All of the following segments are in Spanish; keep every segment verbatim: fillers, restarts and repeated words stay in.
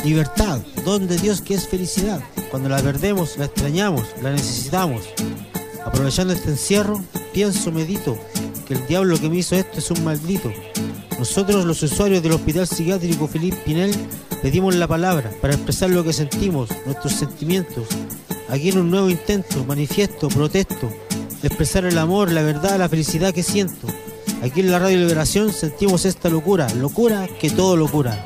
Libertad, don de Dios que es felicidad. Cuando la perdemos, la extrañamos, la necesitamos. Aprovechando este encierro, pienso, medito, que el diablo que me hizo esto es un maldito. Nosotros, los usuarios del Hospital Psiquiátrico Felipe Pinel, pedimos la palabra para expresar lo que sentimos, nuestros sentimientos. Aquí en un nuevo intento, manifiesto, protesto, de expresar el amor, la verdad, la felicidad que siento. Aquí en la Radio Liberación sentimos esta locura, locura que todo lo cura.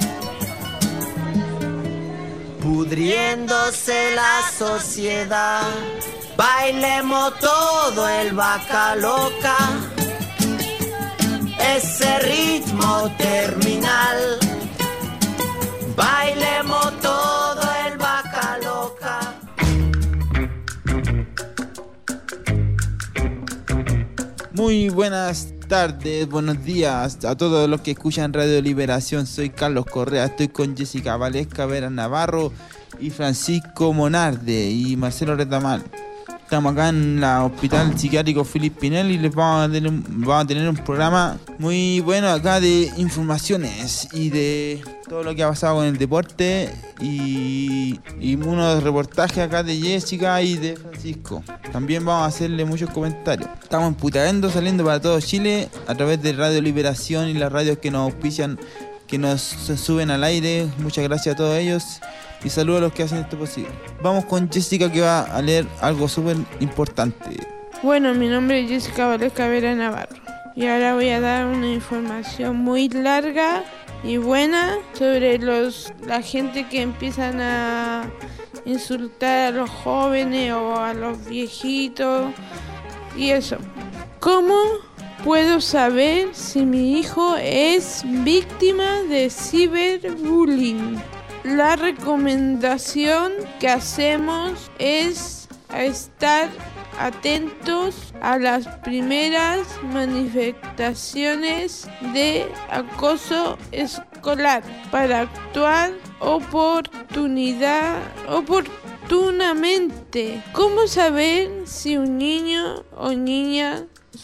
Pudriéndose la sociedad, bailemos todo el vaca loca, ese ritmo terminal, bailemos todo el vaca loca. Muy buenas tardes, buenos días a todos los que escuchan Radio Liberación. Soy Carlos Correa, estoy con Jessica Valesca, Vera Navarro y Francisco Monarde y Marcelo Retamal. Estamos acá en el Hospital Psiquiátrico Felipe Pinel y les vamos a, tener un, vamos a tener un programa muy bueno acá de informaciones y de todo lo que ha pasado con el deporte y, y unos reportajes acá de Jessica y de Francisco. También vamos a hacerle muchos comentarios. Estamos en Putaendo, saliendo para todo Chile a través de Radio Liberación y las radios que nos auspician, que nos suben al aire. Muchas gracias a todos ellos. Y saludos a los que hacen esto posible. Vamos con Jessica, que va a leer algo súper importante. Bueno, mi nombre es Jessica Valesca Vera Navarro. Y ahora voy a dar una información muy larga y buena sobre los la gente que empiezan a insultar a los jóvenes o a los viejitos y eso. ¿Cómo puedo saber si mi hijo es víctima de ciberbullying? La recomendación que hacemos es estar atentos a las primeras manifestaciones de acoso escolar para actuar oportunidad, oportunamente. ¿Cómo saber si un niño o niña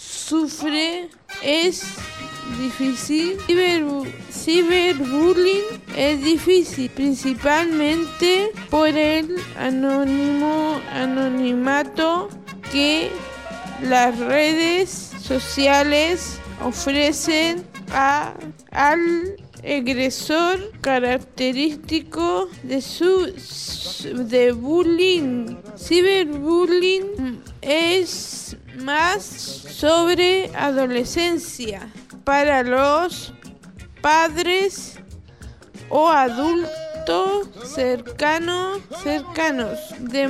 sufre? Es difícil. Ciber, ciberbullying es difícil, principalmente por el anónimo, anonimato que las redes sociales ofrecen a, al agresor. Característico de su de bullying. Ciberbullying es más sobre adolescencia para los padres o adultos cercanos cercanos de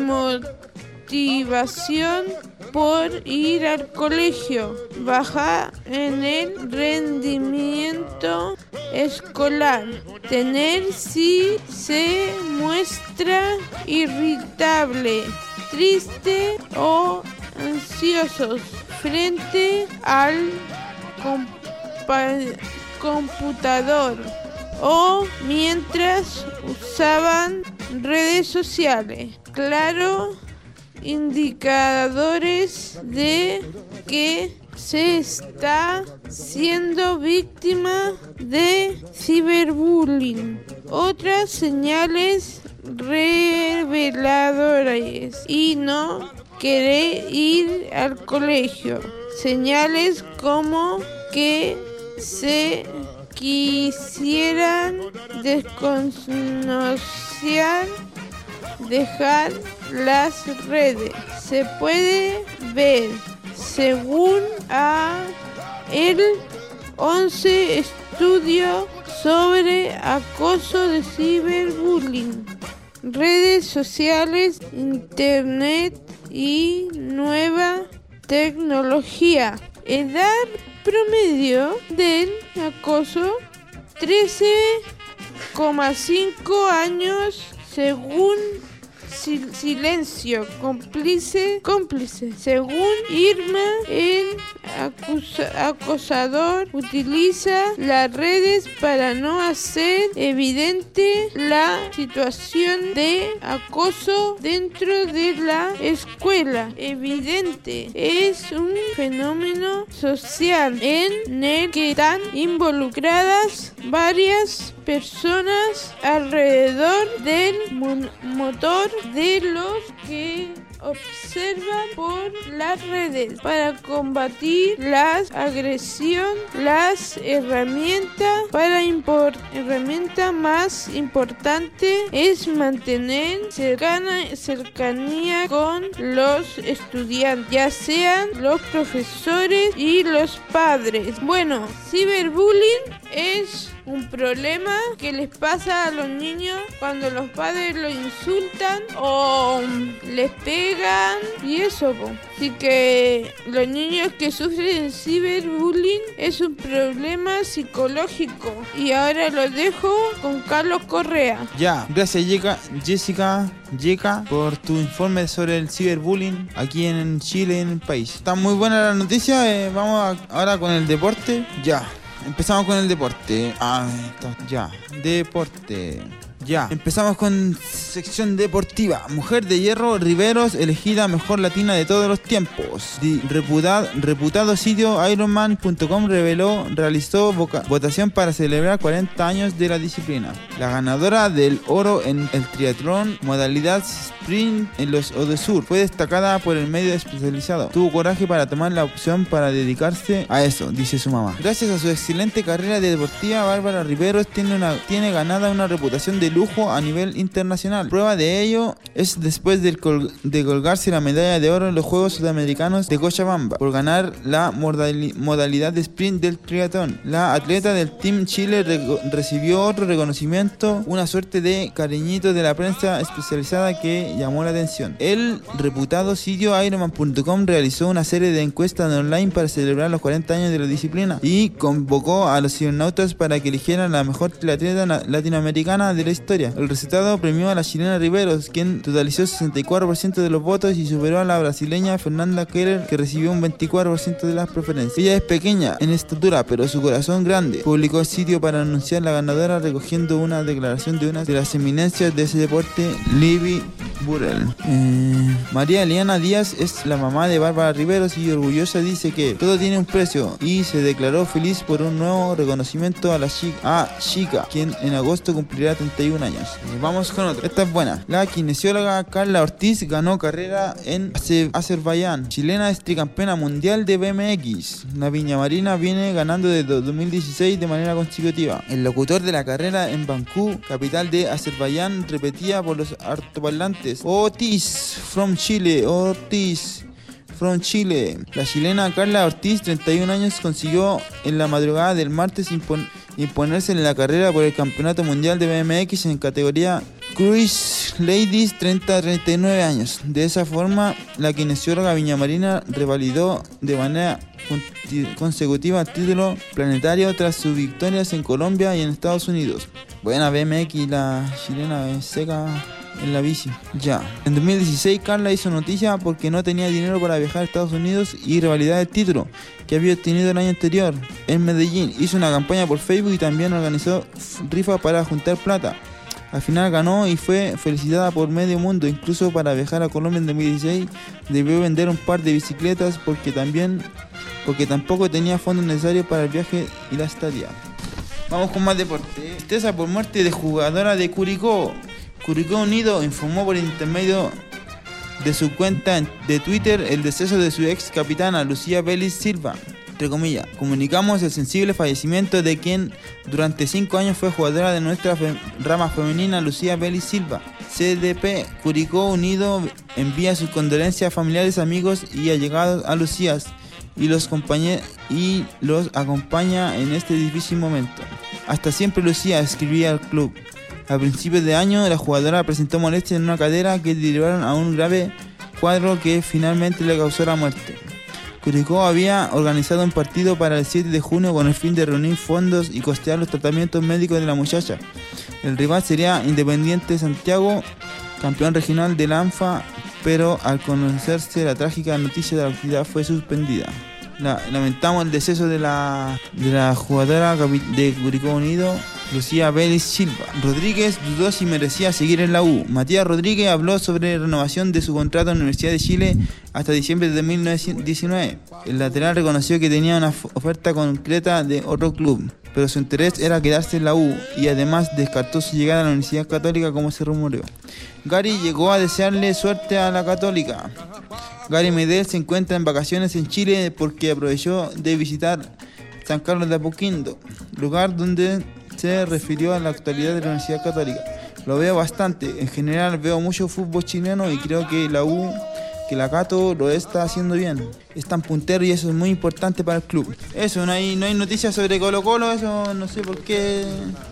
motivación por ir al colegio, baja en el rendimiento escolar, tener si se muestra irritable, triste o ansiosos frente al compa- computador o mientras usaban redes sociales. Claro, indicadores de que se está siendo víctima de ciberbullying. Otras señales reveladoras y no querer ir al colegio. Señales como que se quisieran desconocer, dejar las redes. Se puede ver según a el once estudio sobre acoso de ciberbullying, redes sociales, internet y nueva tecnología. Edad promedio del acoso trece coma cinco años según Silencio, cómplice, cómplice. Según Irma, el acusa- acosador utiliza las redes para no hacer evidente la situación de acoso dentro de la escuela. Evidente es un fenómeno social en el que están involucradas varias personas alrededor del mon- motor de los que observan por las redes. Para combatir la agresión, las herramientas para impor- herramienta más importante es mantener cercana, cercanía con los estudiantes, ya sean los profesores y los padres. Bueno, ciberbullying es un problema que les pasa a los niños cuando los padres los insultan o les pegan y eso, po. Así que los niños que sufren ciberbullying es un problema psicológico. Y ahora los dejo con Carlos Correa. Ya, gracias Yeka- Jessica Yeka por tu informe sobre el ciberbullying aquí en Chile, en el país. Está muy buena la noticia, eh, vamos a- ahora con el deporte. Ya, empezamos con el deporte. Ah, está- ya, deporte. Ya, empezamos con sección deportiva. Mujer de Hierro Riveros elegida mejor latina de todos los tiempos. Di- reputado, reputado sitio Ironman punto com reveló, realizó voca- votación para celebrar cuarenta años de la disciplina. La ganadora del oro en el triatlón modalidad sprint en los Odesur fue destacada por el medio especializado. Tuvo coraje para tomar la opción para dedicarse a eso, dice su mamá. Gracias a su excelente carrera deportiva, Bárbara Riveros tiene, una, tiene ganada una reputación de lujo a nivel internacional. Prueba de ello es después del col- de colgarse la medalla de oro en los Juegos Sudamericanos de Cochabamba por ganar la modali- modalidad de sprint del triatlón. La atleta del Team Chile re- recibió otro reconocimiento, una suerte de cariñito de la prensa especializada que llamó la atención. El reputado sitio Ironman punto com realizó una serie de encuestas online para celebrar los cuarenta años de la disciplina y convocó a los cibernautas para que eligieran la mejor triatleta na- latinoamericana de la historia. El resultado premió a la chilena Riveros, quien totalizó sesenta y cuatro por ciento de los votos y superó a la brasileña Fernanda Keller, que recibió un veinticuatro por ciento de las preferencias. Ella es pequeña en estatura, pero su corazón grande. Publicó el sitio para anunciar la ganadora, recogiendo una declaración de una de las eminencias de ese deporte, Libby Burrell. Eh, María Eliana Díaz es la mamá de Bárbara Riveros y orgullosa dice que todo tiene un precio y se declaró feliz por un nuevo reconocimiento a la chica, a Chica, quien en agosto cumplirá treinta y un años. Eh, vamos con otra. Esta es buena. La kinesióloga Carla Ortiz ganó carrera en Aze- Azerbaiyán. Chilena es tricampeona mundial de B M X. La Viña Marina viene ganando desde dos mil dieciséis de manera consecutiva. El locutor de la carrera en Bakú, capital de Azerbaiyán, repetía por los altoparlantes: Ortiz from Chile, Ortiz from Chile. La chilena Carla Ortiz, treinta y un años, consiguió en la madrugada del martes impon- imponerse en la carrera por el Campeonato Mundial de B M X en categoría Cruise Ladies treinta a treinta y nueve años. De esa forma, la kinesióloga viñamarina revalidó de manera conti- consecutiva el título planetario tras sus victorias en Colombia y en Estados Unidos. Buena B M X, la chilena es seca en la bici. Ya. En dos mil dieciséis Carla hizo noticia porque no tenía dinero para viajar a Estados Unidos y revalidar el título que había obtenido el año anterior en Medellín. Hizo una campaña por Facebook y también organizó rifa para juntar plata. Al final ganó y fue felicitada por medio mundo. Incluso para viajar a Colombia en dos mil dieciséis debió vender un par de bicicletas porque también porque tampoco tenía fondos necesarios para el viaje y la estadía. Vamos con más deporte. Tristeza por muerte de jugadora de Curicó. Curicó Unido informó por intermedio de su cuenta de Twitter el deceso de su ex capitana Lucía Vélez Silva. Entre comillas, comunicamos el sensible fallecimiento de quien durante cinco años fue jugadora de nuestra fe- rama femenina, Lucía Vélez Silva. C D P Curicó Unido envía sus condolencias a familiares, amigos y allegados a Lucía y los, compañe- y los acompaña en este difícil momento. Hasta siempre, Lucía, escribía al club. A principios de año, la jugadora presentó molestias en una cadera que derivaron a un grave cuadro que finalmente le causó la muerte. Curicó había organizado un partido para el siete de junio con el fin de reunir fondos y costear los tratamientos médicos de la muchacha. El rival sería Independiente Santiago, campeón regional de la ANFA, pero al conocerse la trágica noticia de la actividad fue suspendida. la, lamentamos el deceso de la, de la jugadora de Curicó Unido, Lucía Vélez Silva. Rodríguez dudó si merecía seguir en la U. Matías Rodríguez habló sobre renovación de su contrato en la Universidad de Chile hasta diciembre de dos mil diecinueve. El lateral reconoció que tenía una oferta concreta de otro club, pero su interés era quedarse en la U y además descartó su llegada a la Universidad Católica como se rumoreó. Gary llegó a desearle suerte a la Católica. Gary Medel se encuentra en vacaciones en Chile porque aprovechó de visitar San Carlos de Apoquindo, lugar donde se refirió a la actualidad de la Universidad Católica. Lo veo bastante, en general veo mucho fútbol chileno y creo que la U, que la Cato lo está haciendo bien. Están punteros y eso es muy importante para el club. Eso, no hay, no hay noticias sobre Colo Colo, eso no sé por qué,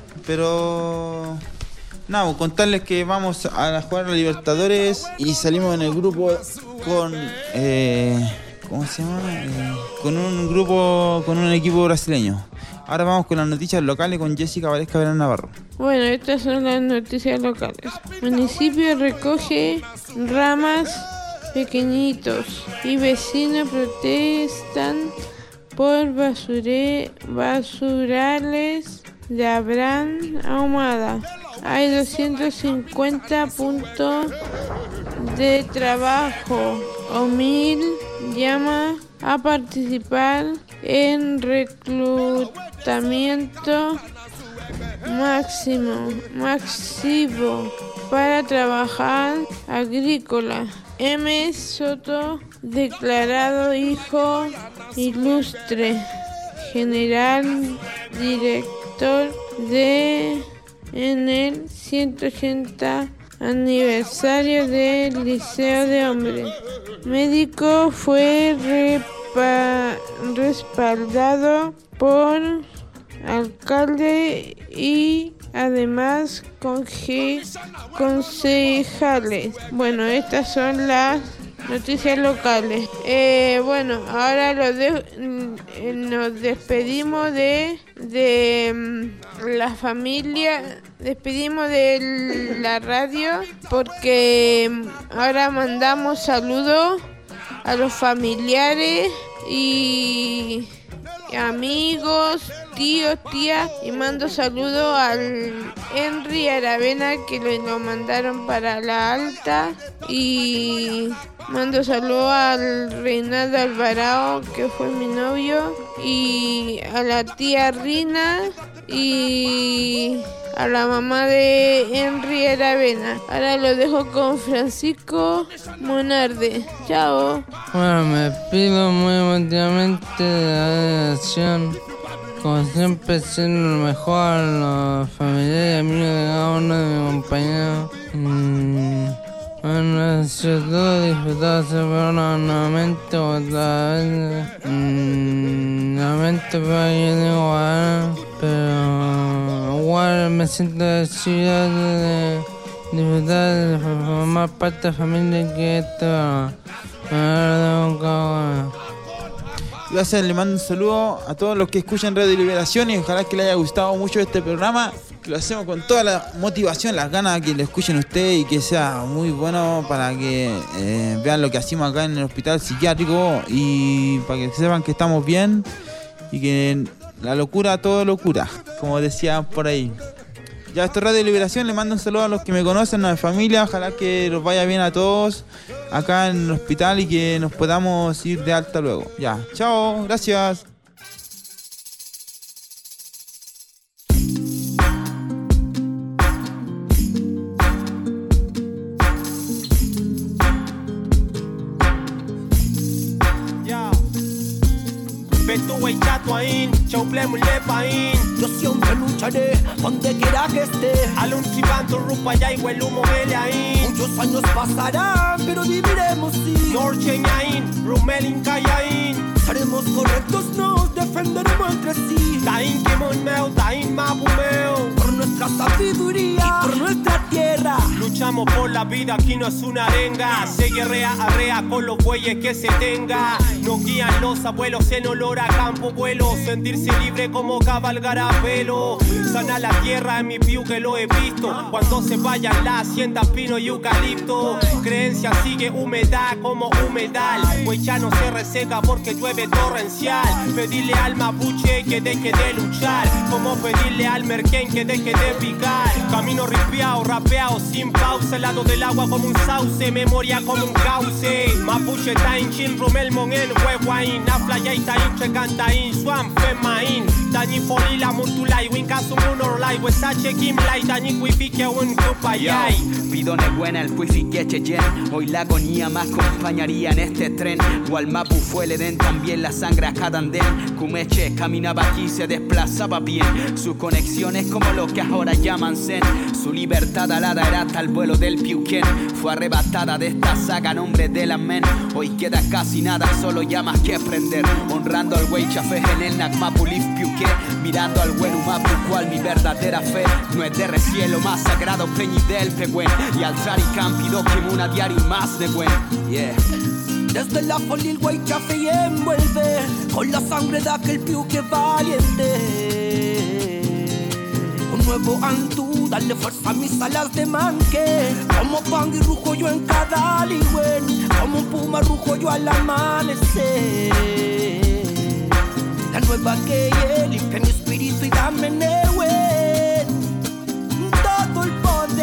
pero nada, contarles que vamos a jugar a la Libertadores y salimos en el grupo con, eh, ¿cómo se llama? Eh, con un grupo, con un equipo brasileño. Ahora vamos con las noticias locales con Jessica Valesca Vera Navarro. Bueno, estas son las noticias locales. Municipio recoge ramas pequeñitos y vecinos protestan por basure, basurales de Abraham Ahumada. Hay doscientos cincuenta puntos de trabajo. Omil llama a participar en reclutamiento máximo, máximo para trabajar agrícola. M. Soto, declarado hijo ilustre, general director de en el ciento ochenta aniversario del Liceo de Hombres. Médico fue repa, respaldado por alcalde y además conge, concejales. Bueno, estas son las noticias locales. Eh, bueno, ahora lo de, eh, nos despedimos de, de um, la familia, despedimos de la radio porque ahora mandamos saludos a los familiares y amigos, tíos, tías, y mando saludos al Henry Aravena que lo, lo mandaron para la alta, y mando saludos al Reinaldo Alvarado que fue mi novio, y a la tía Rina y a la mamá de Henry Aravena. Ahora lo dejo con Francisco Monarde. Chao. Bueno, me despido muy emotivamente de la delegación. Como siempre, siendo lo mejor a los familiares y amigos de cada uno de mis compañeros. Mm, bueno, ha sido todo, disfrutado ese programa nuevamente, otra vez. Mm, nuevamente, pero yo digo, bueno, pero igual me siento decidido de disfrutar de formar parte de la familia que esto me Gracias, le mando un saludo a todos los que escuchan Radio Liberación y ojalá que les haya gustado mucho este programa, que lo hacemos con toda la motivación, las ganas que lo escuchen ustedes y que sea muy bueno para que eh, vean lo que hacemos acá en el hospital psiquiátrico y para que sepan que estamos bien y que la locura, todo locura, como decía por ahí. Ya esto es Radio Liberación, le mando un saludo a los que me conocen, a mi familia, ojalá que los vaya bien a todos acá en el hospital y que nos podamos ir de alta luego. Ya, chao, gracias. Yo siempre lucharé donde quiera que esté. All'unzivanto rupa ya igual humo velain. Muchos años pasarán, pero viviremos sí. Norcheñain, rumelin kayain. Seremos correctos, nos defenderemos entre sí. Tain kimon meu, tain mapumeu. Por nuestra sabiduría y por nuestra tierra. Lucha Caminamos por la vida, aquí no es una arenga. Se guerrea, arrea con los bueyes que se tenga. Nos guían los abuelos en olor a campo vuelo. Sentirse libre como cabalgar a pelo. Sana la tierra en mi piu que lo he visto. Cuando se vayan las haciendas pino y eucalipto. Creencia sigue humedad como humedal. Pues ya no se reseca porque llueve torrencial. Pedirle al mapuche que deje de luchar. Como pedirle al merquén que deje de picar. Camino ripiao, rapeao, sin pausa. Al lado del agua como un sauce. Memoria como un cauce. Mapuche tain chin rumel monen huehuain. Aflaya y tain checantain. Swam femain. Tani polila muntulai. Wincasu munorlai. Wesache kimlai. Tani kuifike un kupayai. Pidone buena el puifique chechen. Hoy la agonía me acompañaría en este tren. Walmapu fue le den también la sangre a cada andén. Kumeche caminaba aquí, se desplazaba bien. Sus conexiones como lo que ahora llaman zen. Su libertad alada era hasta el vuelo del Piuquén. Fue arrebatada de esta saga nombre del amén. Hoy queda casi nada, solo llamas que prender. Honrando al güey chafé en el Nacmapulif Piuqué. Mirando al buen Umapu cual mi verdadera fe. No es de recielo más sagrado peñi del pegüen. Y al Traricampido que una diario más de buen. Yeah. Desde la folia el güey chafe y envuelve con la sangre de aquel piuque valiente. Un nuevo Antú, dale fuerza a mis alas de manque. Como pan y rujo yo en cada ligüen. Como un puma rujo yo al amanecer. La nueva que limpia mi espíritu y dame neuen todo el poder.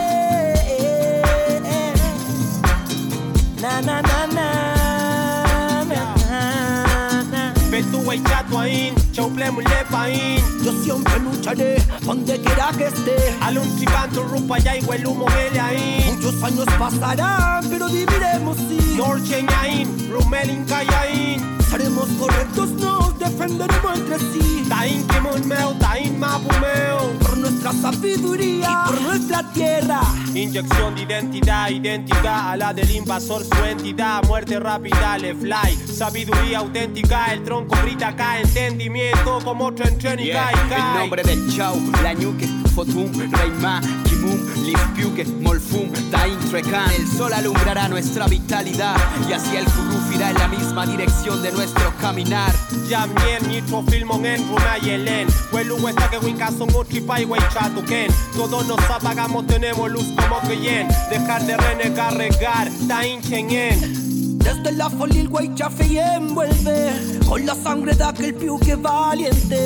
Na na na na na na na. Betu y chatuain, chauple mulepain. Yo siempre lucharé donde quiera que esté. Alun tribanto rupa ya y el humo ahí. Muchos años pasarán, pero viviremos sí. Norcheñain, rumelin callain. Seremos correctos, nos defenderemos entre sí. Tain kimun meo, tain mapu meo. Por nuestra sabiduría y por nuestra tierra. Inyección de identidad, idéntica a la del invasor, su entidad. Muerte rápida, le fly. Sabiduría auténtica, el tronco grita acá. Entendimiento como tren, tren y yeah. kai, kai. El nombre del chau, la ñuque, fotum, reima, kimum, lispiuque, molfum, tain, trecan. El sol alumbrará nuestra vitalidad y así el curruf irá en la misma dirección de nuestro caminar. Yamien, nitro, filmon en runa y elen. Huelu huesta que winca son utripa y chatuken. Todos nos apagamos, tenemos luz como que yen. Dejar de renegar, regar, tain chengen. Desde la folia el güey chafe y envuelve con la sangre de aquel piuque valiente.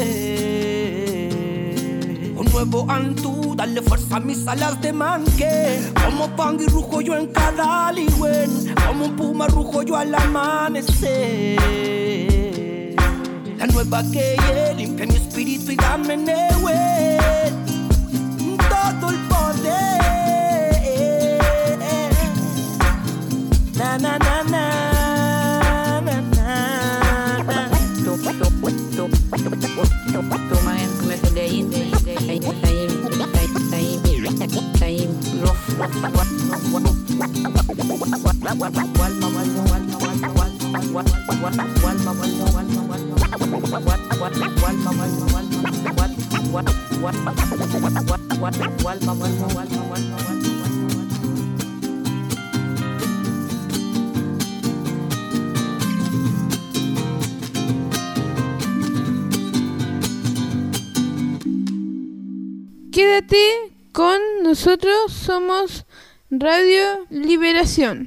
Un nuevo Antú, dale fuerza a mis alas de manque. Como pan y rujo yo en cada ligüen. Como un puma rujo yo al amanecer. La nueva que limpia mi espíritu y dame neuen todo el poder. Na na na na na na. Toma en que me se de in de de ahí ahí ahí rough Quédate con nosotros, somos Radio Liberación.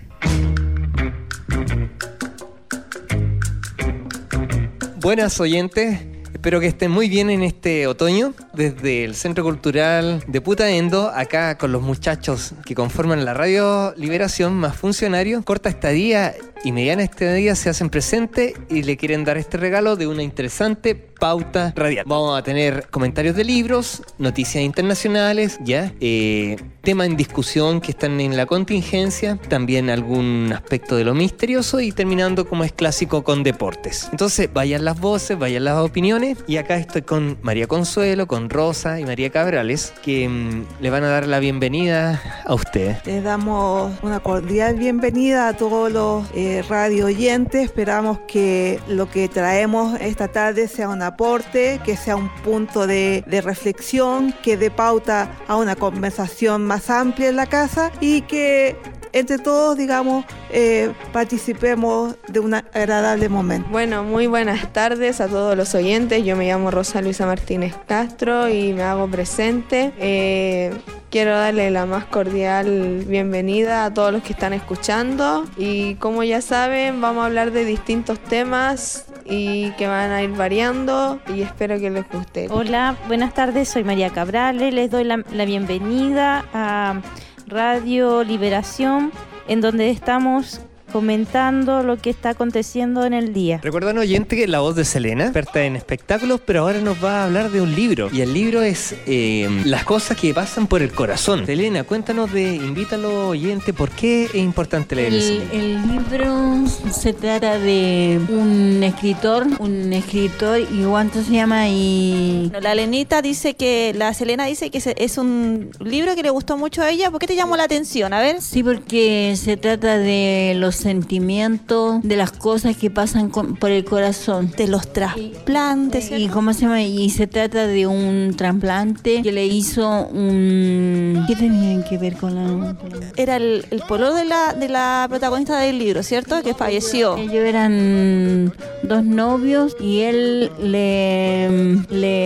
Buenas oyentes, espero que estén muy bien en este otoño. Desde el Centro Cultural de Putaendo, acá con los muchachos que conforman la Radio Liberación, más funcionarios, corta estadía y mediana estadía se hacen presentes y le quieren dar este regalo de una interesante pauta radial. Vamos a tener comentarios de libros, noticias internacionales, ya, eh, tema en discusión que están en la contingencia, también algún aspecto de lo misterioso y terminando como es clásico con deportes. Entonces vayan las voces, vayan las opiniones Martínez y acá estoy con María Consuelo, con Rosa y María Cabrales, que mmm, le van a dar la bienvenida a ustedes. Les damos una cordial bienvenida a todos los eh, radio oyentes. Esperamos que lo que traemos esta tarde sea un aporte, que sea un punto de, de reflexión, que dé pauta a una conversación más amplia en la casa y que entre todos, digamos, eh, participemos de un agradable momento. Bueno, muy buenas tardes a todos los oyentes. Yo me llamo Rosa Luisa Martínez Castro y me hago presente. Eh, quiero darle la más cordial bienvenida a todos los que están escuchando. Y como ya saben, vamos a hablar de distintos temas y que van a ir variando y espero que les guste. Hola, buenas tardes, soy María Cabrales. Les doy la, la bienvenida a Radio Liberación, en donde estamos comentando lo que está aconteciendo en el día. Recuerdan, oyente, que la voz de Selena, experta en espectáculos, pero ahora nos va a hablar de un libro. Y el libro es eh, Las cosas que pasan por el corazón. Selena, cuéntanos de, invítalo, oyente, ¿por qué es importante leer el, ese libro? El libro se trata de un escritor, un escritor, y ¿cuánto se llama? Y la Lenita dice que, la Selena dice que es un libro que le gustó mucho a ella. ¿Por qué te llamó la atención? A ver. Sí, porque se trata de los sentimientos, de las cosas que pasan con, por el corazón, de los trasplantes. Y, y cómo se llama, y se trata de un trasplante que le hizo un... ¿Qué tenían que ver con la...? Era el, el pololo de la, de la protagonista del libro, ¿cierto? Que falleció. Ellos eran dos novios y él le...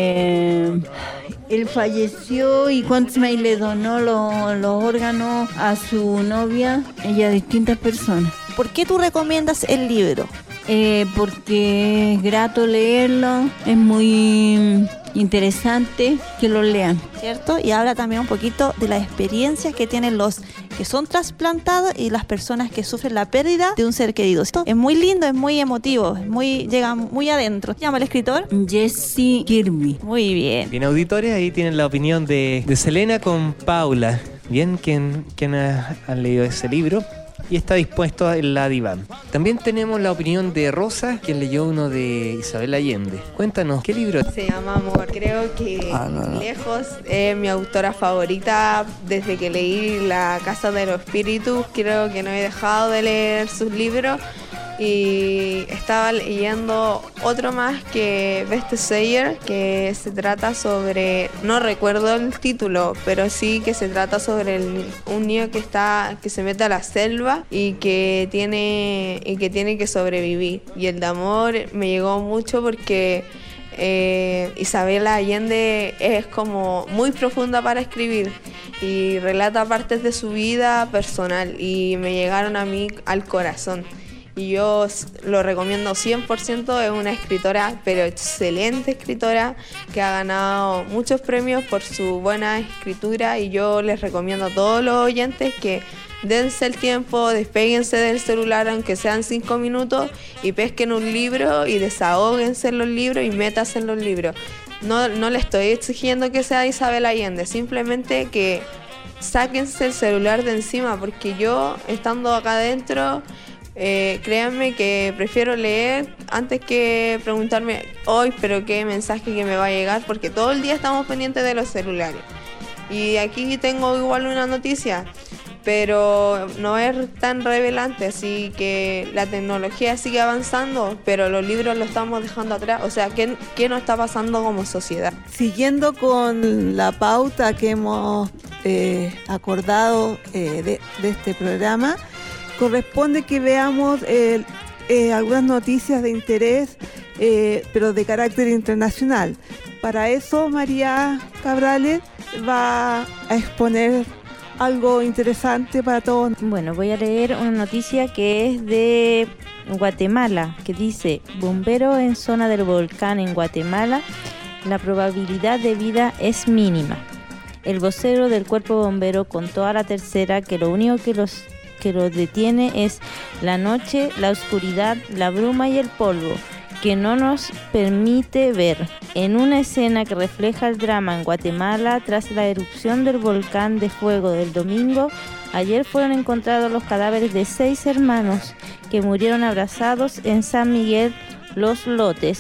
le él falleció y cuánto y le donó los, los órganos a su novia y a distintas personas. ¿Por qué tú recomiendas el libro? Eh, porque es grato leerlo, es muy interesante que lo lean. ¿Cierto? Y habla también un poquito de las experiencias que tienen los que son trasplantados y las personas que sufren la pérdida de un ser querido. Esto es muy lindo, es muy emotivo, es muy, llega muy adentro. ¿Se llama el escritor? Jesse Kirby. Muy bien. Bien, auditores, ahí tienen la opinión de, de Selena con Paula. Bien, ¿quién, quién ha, ha leído ese libro? Y está dispuesto en la diván. También tenemos la opinión de Rosa, quien leyó uno de Isabel Allende. Cuéntanos, ¿qué libro? Se llama Amor. Creo que ah, no, no. lejos es mi autora favorita desde que leí La Casa de los Espíritus. Creo que no he dejado de leer sus libros. Y estaba leyendo otro más que Bestseller, que se trata sobre, no recuerdo el título, pero sí que se trata sobre el, un niño que está que se mete a la selva y que tiene y que tiene que sobrevivir. Y el de amor me llegó mucho porque eh, Isabel Allende es como muy profunda para escribir y relata partes de su vida personal y me llegaron a mí al corazón. Y yo lo recomiendo cien por ciento, es una escritora, pero excelente escritora, que ha ganado muchos premios por su buena escritura y yo les recomiendo a todos los oyentes que dense el tiempo, despéguense del celular aunque sean cinco minutos y pesquen un libro y desahóguense en los libros y métanse en los libros. No, no le estoy exigiendo que sea Isabel Allende, simplemente que sáquense el celular de encima, porque yo estando acá adentro... Eh, créanme que prefiero leer antes que preguntarme hoy, pero qué mensaje que me va a llegar, porque todo el día estamos pendientes de los celulares. Y aquí tengo igual una noticia, pero no es tan revelante, así que la tecnología sigue avanzando, pero los libros los estamos dejando atrás. O sea, ¿qué, qué nos está pasando como sociedad? Siguiendo con la pauta que hemos eh, acordado eh, de, de este programa, corresponde que veamos eh, eh, algunas noticias de interés, eh, pero de carácter internacional. Para eso, María Cabrales va a exponer algo interesante para todos. Bueno, voy a leer una noticia que es de Guatemala, que dice: bomberos en zona del volcán en Guatemala, la probabilidad de vida es mínima. El vocero del cuerpo bombero contó a La Tercera que lo único que los que lo detiene es la noche, la oscuridad, la bruma y el polvo, que no nos permite ver. En una escena que refleja el drama en Guatemala tras la erupción del volcán de fuego del domingo, ayer fueron encontrados los cadáveres de seis hermanos que murieron abrazados en San Miguel Los Lotes,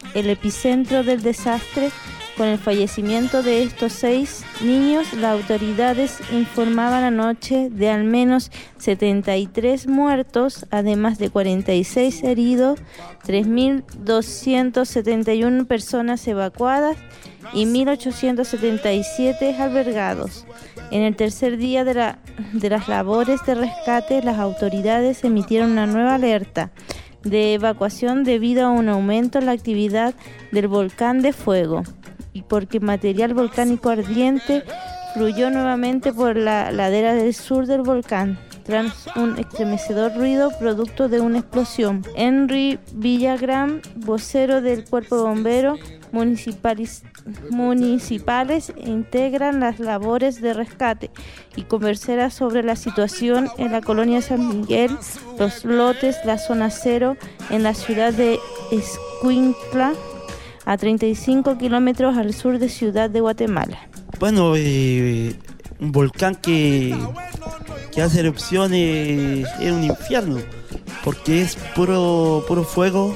el epicentro del desastre. Con el fallecimiento de estos seis niños, las autoridades informaban anoche de al menos setenta y tres muertos, además de cuarenta y seis heridos, tres mil doscientas setenta y una personas evacuadas y mil ochocientos setenta y siete albergados. En el tercer día de, la, de las labores de rescate, las autoridades emitieron una nueva alerta de evacuación debido a un aumento en la actividad del volcán de fuego y porque material volcánico ardiente fluyó nuevamente por la ladera del sur del volcán tras un estremecedor ruido producto de una explosión. Henry Villagrán, vocero del Cuerpo de Bomberos municipales, municipales, integran las labores de rescate y conversará sobre la situación en la colonia San Miguel, Los Lotes, la zona cero, en la ciudad de Escuintla, a treinta y cinco kilómetros al sur de Ciudad de Guatemala. Bueno, eh, un volcán que, que hace erupciones es un infierno, porque es puro, puro fuego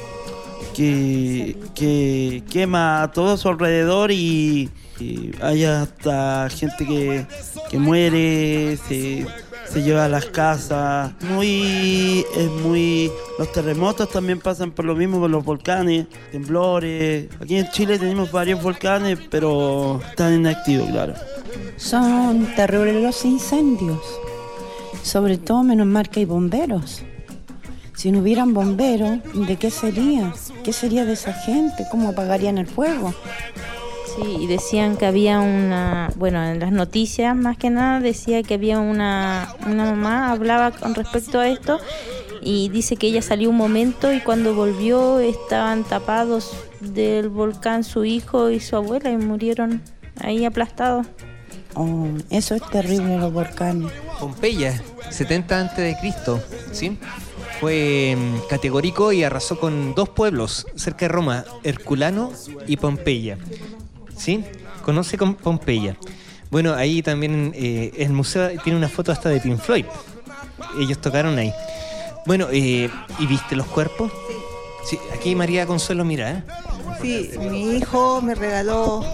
que, que quema todo a su alrededor y, y hay hasta gente que, que muere, se... se lleva a las casas, muy, es muy, los terremotos también pasan por lo mismo, por los volcanes, temblores. Aquí en Chile tenemos varios volcanes, pero están inactivos, claro. Son terribles los incendios, sobre todo menos mal que hay bomberos. Si no hubieran bomberos, ¿de qué sería? ¿Qué sería de esa gente? ¿Cómo apagarían el fuego? Sí, y decían que había una, bueno, en las noticias más que nada decía que había una, una mamá, hablaba con respecto a esto y dice que ella salió un momento y cuando volvió estaban tapados del volcán su hijo y su abuela y murieron ahí aplastados. Oh, eso es terrible, los volcanes. Pompeya, setenta antes de Cristo, ¿sí? Fue um, categórico y arrasó con dos pueblos cerca de Roma, Herculano y Pompeya. ¿Sí? Conoce con Pompeya. Bueno, ahí también eh, el museo tiene una foto hasta de Pink Floyd. Ellos tocaron ahí. Bueno, eh, ¿y viste los cuerpos? Sí. Aquí María Consuelo, mira, ¿eh? Sí, mi hijo me regaló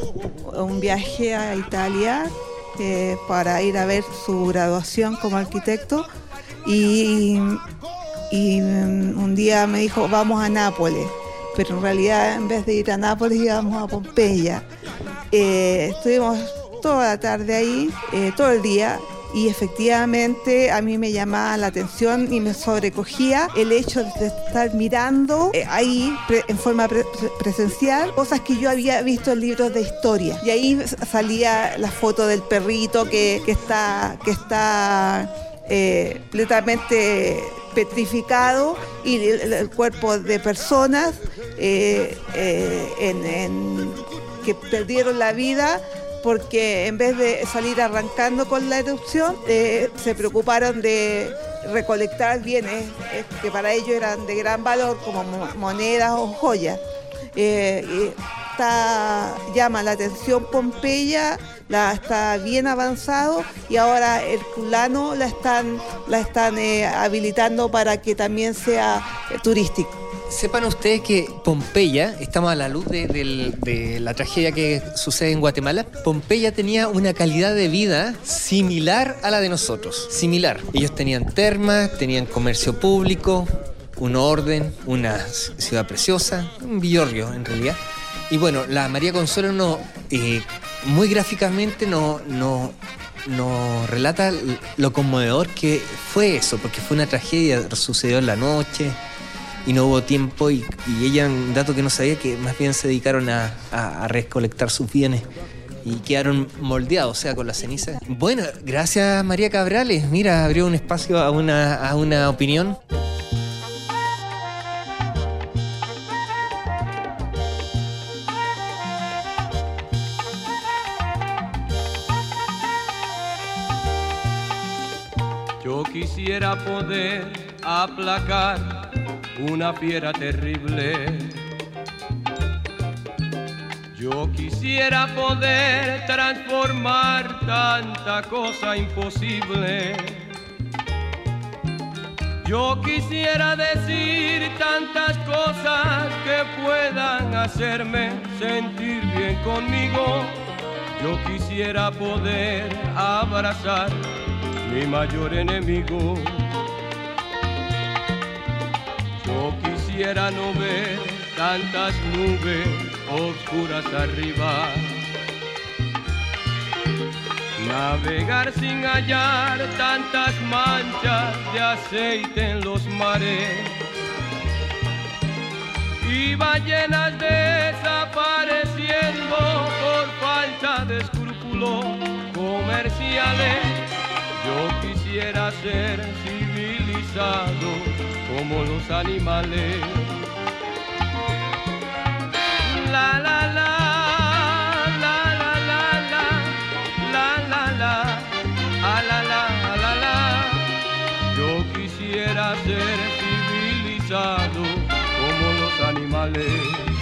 un viaje a Italia eh, para ir a ver su graduación como arquitecto y, y un día me dijo, vamos a Nápoles. Pero en realidad en vez de ir a Nápoles íbamos a Pompeya. Eh, estuvimos toda la tarde ahí, eh, todo el día, y efectivamente a mí me llamaba la atención y me sobrecogía el hecho de estar mirando eh, ahí pre, en forma pre, presencial cosas que yo había visto en libros de historia. Y ahí salía la foto del perrito que, que está, que está eh, completamente petrificado y el, el cuerpo de personas eh, eh, en, en, que perdieron la vida porque en vez de salir arrancando con la erupción eh, se preocuparon de recolectar bienes eh, que para ellos eran de gran valor como mo- monedas o joyas. Eh, y está, llama la atención Pompeya, la, está bien avanzado y ahora Herculano la están, la están eh, habilitando para que también sea eh, turístico. Sepan ustedes que Pompeya, estamos a la luz de, de, de la tragedia que sucede en Guatemala. Pompeya tenía una calidad de vida similar a la de nosotros, similar. Ellos tenían termas, tenían comercio público, un orden, una ciudad preciosa, un villorrio en realidad. Y bueno, la María Consuelo no, eh, muy gráficamente no, no, nos relata lo conmovedor que fue eso, porque fue una tragedia, sucedió en la noche y no hubo tiempo y, y ella, un dato que no sabía, que más bien se dedicaron a, a, a recolectar sus bienes y quedaron moldeados, o sea, con la ceniza. Bueno, gracias María Cabrales, mira, abrió un espacio a una, a una opinión. Yo quisiera poder aplacar una fiera terrible. Yo quisiera poder transformar tanta cosa imposible. Yo quisiera decir tantas cosas que puedan hacerme sentir bien conmigo. Yo quisiera poder abrazar mi mayor enemigo. Yo quisiera no ver tantas nubes oscuras arriba, navegar sin hallar tantas manchas de aceite en los mares y ballenas desapareciendo por falta de escrúpulos comerciales. Yo quisiera ser civilizado como los animales. La la la, la la la la, la la la, a la la, a la la. Yo quisiera ser civilizado como los animales.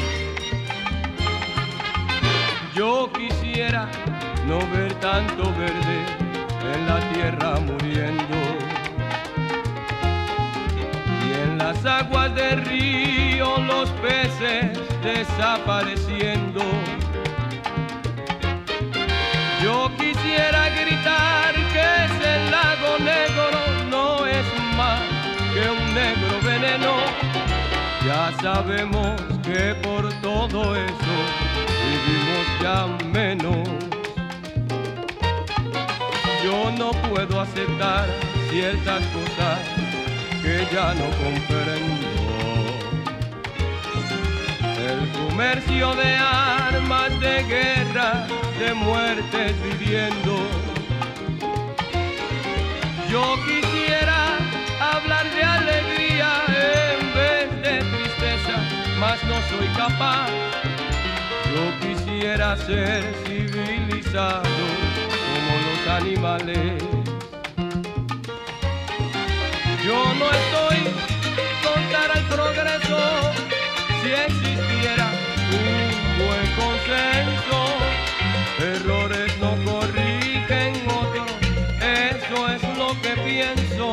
Yo quisiera no ver tanto verde en la tierra muriendo, y en las aguas del río los peces desapareciendo. Yo quisiera gritar que ese lago negro no es más que un negro veneno. Ya sabemos que por todo eso vivimos ya menos. Yo no puedo aceptar ciertas cosas que ya no comprendo. El comercio de armas, de guerra, de muertes viviendo. Yo quisiera hablar de alegría en vez de tristeza, mas no soy capaz. Yo quisiera ser civilizado como los animales. Yo no estoy contra el progreso. Si existiera un buen consenso, errores no corrigen otros, eso es lo que pienso.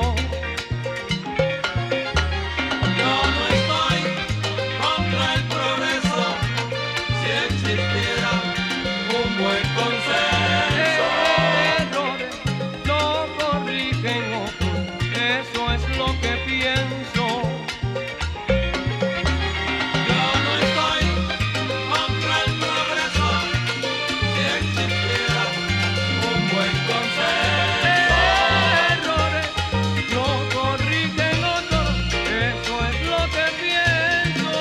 Yo no estoy contra el progreso. Si existiera un buen consenso, Errores no corrigen otros, eso es lo que pienso. yo no estoy contra el progreso. Si existiera un buen consenso, Errores no corrigen otros, eso es lo que pienso.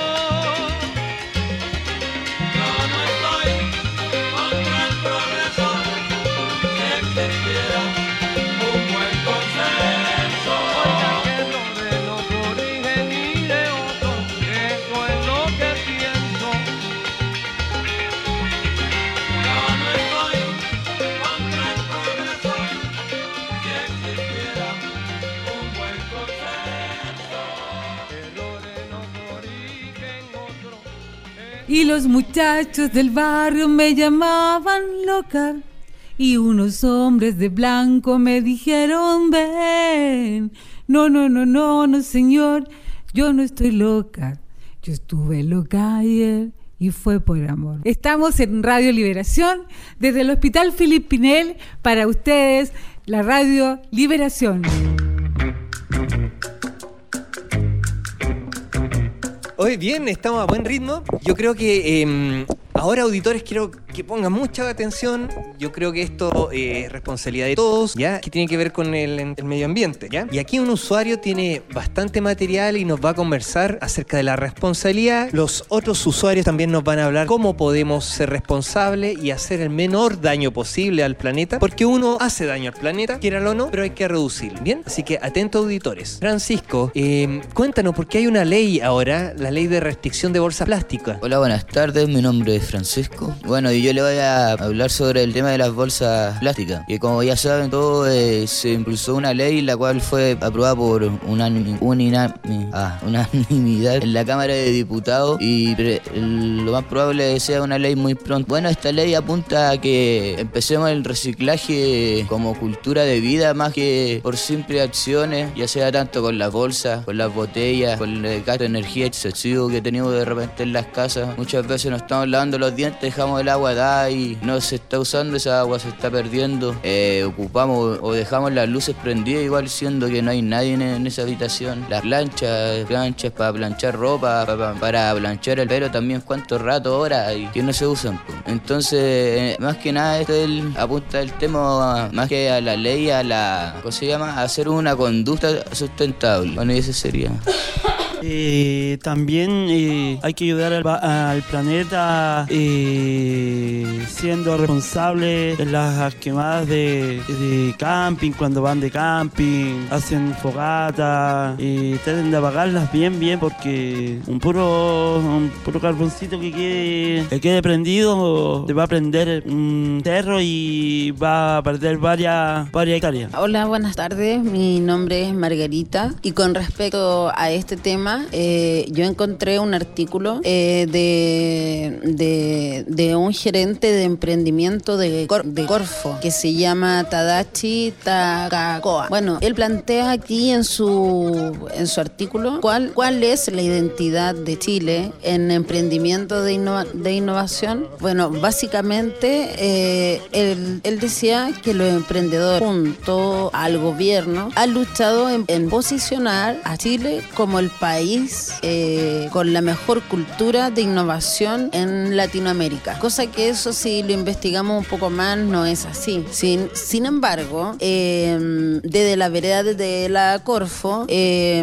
yo no estoy contra el progreso. Si existiera un buen consenso, Oiga, que errores no corrigen ni de otros, eso es lo que pienso. yo no estoy contra el progreso. Si existiera un buen consenso, Errores no corrigen otros. Y los muchachos del barrio me llamaban loca, y unos hombres de blanco me dijeron ven. No, no, no, no, no señor, yo no estoy loca. Yo estuve loca ayer y fue por amor. Estamos en Radio Liberación, desde el Hospital Philip Pinel, para ustedes, la Radio Liberación. Hoy bien, estamos a buen ritmo. Yo creo que eh, ahora, auditores, quiero que pongan mucha atención. Yo creo que esto eh, es responsabilidad de todos, ¿ya? Que tiene que ver con el, el medio ambiente, ¿ya? Y aquí un usuario tiene bastante material y nos va a conversar acerca de la responsabilidad. Los otros usuarios también nos van a hablar cómo podemos ser responsables y hacer el menor daño posible al planeta, porque uno hace daño al planeta, quiéralo o no, pero hay que reducirlo, ¿bien? Así que atentos, auditores. Francisco, eh, cuéntanos, porque hay una ley ahora, la ley de restricción de bolsas plásticas. Hola, buenas tardes, mi nombre es Francisco. Bueno, hoy Eh, yo le voy a hablar sobre el tema de las bolsas plásticas, que como ya saben todos, eh, se impulsó una ley la cual fue aprobada por unanim, unina, ah, unanimidad en la Cámara de Diputados y pre, el, lo más probable es que sea una ley muy pronto. Bueno, esta ley apunta a que empecemos el reciclaje como cultura de vida más que por simples acciones, ya sea tanto con las bolsas, con las botellas, con el gasto de energía excesivo que tenemos de repente en las casas. Muchas veces nos estamos lavando los dientes, dejamos el agua da y no se está usando, esa agua se está perdiendo. Eh, ocupamos o dejamos las luces prendidas igual siendo que no hay nadie en, en esa habitación. Las planchas, planchas para planchar ropa, para, para planchar el pelo también, cuánto rato, horas y que no se usan. Pues. Entonces, eh, más que nada esto el, apunta el tema más que a la ley, a la, ¿cómo se llama? A hacer una conducta sustentable. Bueno, y ese sería. Eh, también eh, hay que ayudar al, al planeta eh, siendo responsable en las quemadas de, de camping, cuando van de camping, hacen fogata, eh, traten de apagarlas bien, bien, porque un puro, un puro carboncito que quede, que quede prendido te va a prender un cerro y va a perder varias, varias hectáreas. Hola, buenas tardes, mi nombre es Margarita y con respecto a este tema Eh, yo encontré un artículo eh, de, de, de un gerente de emprendimiento de, Cor, de Corfo que se llama Tadashi Takakoa. Bueno, él plantea aquí en su, en su artículo cuál, cuál es la identidad de Chile en emprendimiento de, innova, de innovación. Bueno, básicamente eh, él, él decía que los emprendedores junto al gobierno han luchado en, en posicionar a Chile como el país Eh, con la mejor cultura de innovación en Latinoamérica, cosa que eso si lo investigamos un poco más no es así. Sin, sin embargo, eh, desde la vereda de la Corfo, eh,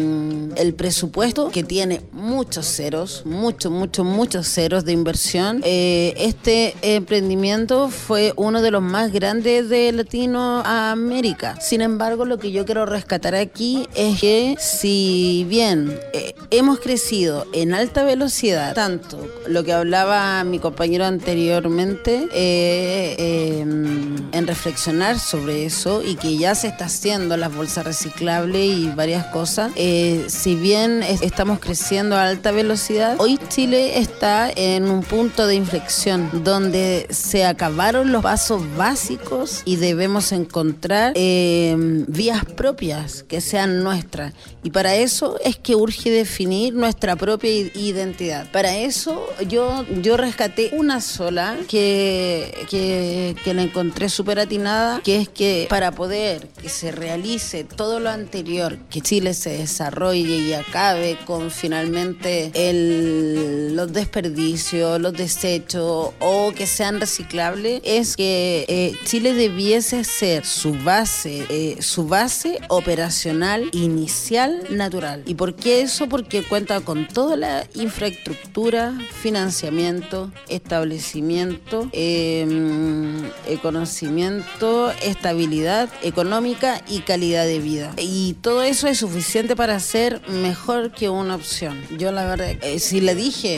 el presupuesto que tiene muchos ceros, muchos, muchos, muchos ceros de inversión, eh, este emprendimiento fue uno de los más grandes de Latinoamérica. Sin embargo, lo que yo quiero rescatar aquí es que si bien Eh, hemos crecido en alta velocidad, tanto lo que hablaba mi compañero anteriormente, eh, eh, en reflexionar sobre eso y que ya se está haciendo las bolsas reciclables y varias cosas, eh, si bien es, estamos creciendo a alta velocidad, hoy Chile está en un punto de inflexión donde se acabaron los pasos básicos y debemos encontrar eh, vías propias que sean nuestras, y para eso es que urge definir nuestra propia identidad. Para eso yo, yo rescaté una sola que, que, que la encontré súper atinada, que es que para poder que se realice todo lo anterior, que Chile se desarrolle y acabe con finalmente el, los desperdicios, los desechos o que sean reciclables, es que eh, Chile debiese ser su base, eh, su base operacional inicial natural. ¿Y por qué eso? Porque cuenta con toda la infraestructura, financiamiento, establecimiento, eh, conocimiento, estabilidad económica y calidad de vida. Y todo eso es suficiente para ser mejor que una opción. Yo la verdad, eh, si la dije,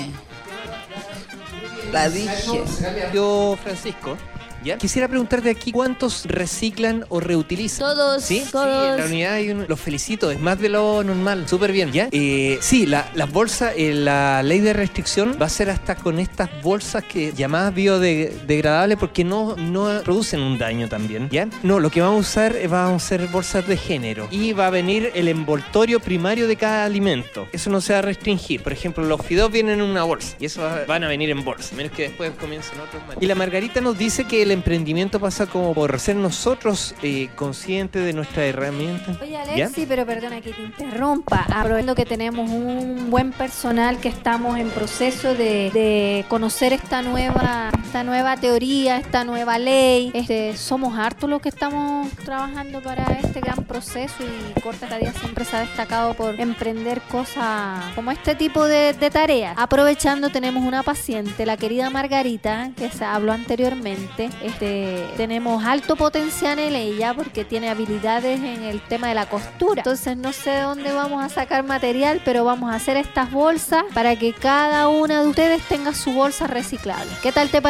la dije. Yo, Francisco. ¿Ya? Quisiera preguntarte aquí, ¿cuántos reciclan o reutilizan? Todos, ¿Sí? todos. Sí, en la unidad hay un... Los felicito, es más de lo normal. Súper bien, ¿ya? Eh, sí, la, las bolsas, eh, la ley de restricción va a ser hasta con estas bolsas que llamadas biodegradables porque no, no producen un daño también, ¿ya? No, lo que vamos a usar eh, vamos a ser bolsas de género y va a venir el envoltorio primario de cada alimento. Eso no se va a restringir. Por ejemplo, los fideos vienen en una bolsa y eso va, van a venir en bolsa, menos que después comiencen otros más. Y la Margarita nos dice que el emprendimiento pasa como por ser nosotros eh, conscientes de nuestra herramienta. Oye, Alexi, pero perdona que te interrumpa. Aprovechando que tenemos un buen personal que estamos en proceso de, de conocer esta nueva, esta nueva teoría, esta nueva ley. Este, somos hartos los que estamos trabajando para este gran proceso y Corta Cada Día siempre se ha destacado por emprender cosas como este tipo de, de tareas. Aprovechando, tenemos una paciente, la querida Margarita, que se habló anteriormente. Este, tenemos alto potencial en ella porque tiene habilidades en el tema de la costura. Entonces no sé de dónde vamos a sacar material, pero vamos a hacer estas bolsas para que cada una de ustedes tenga su bolsa reciclable. ¿Qué tal te parece?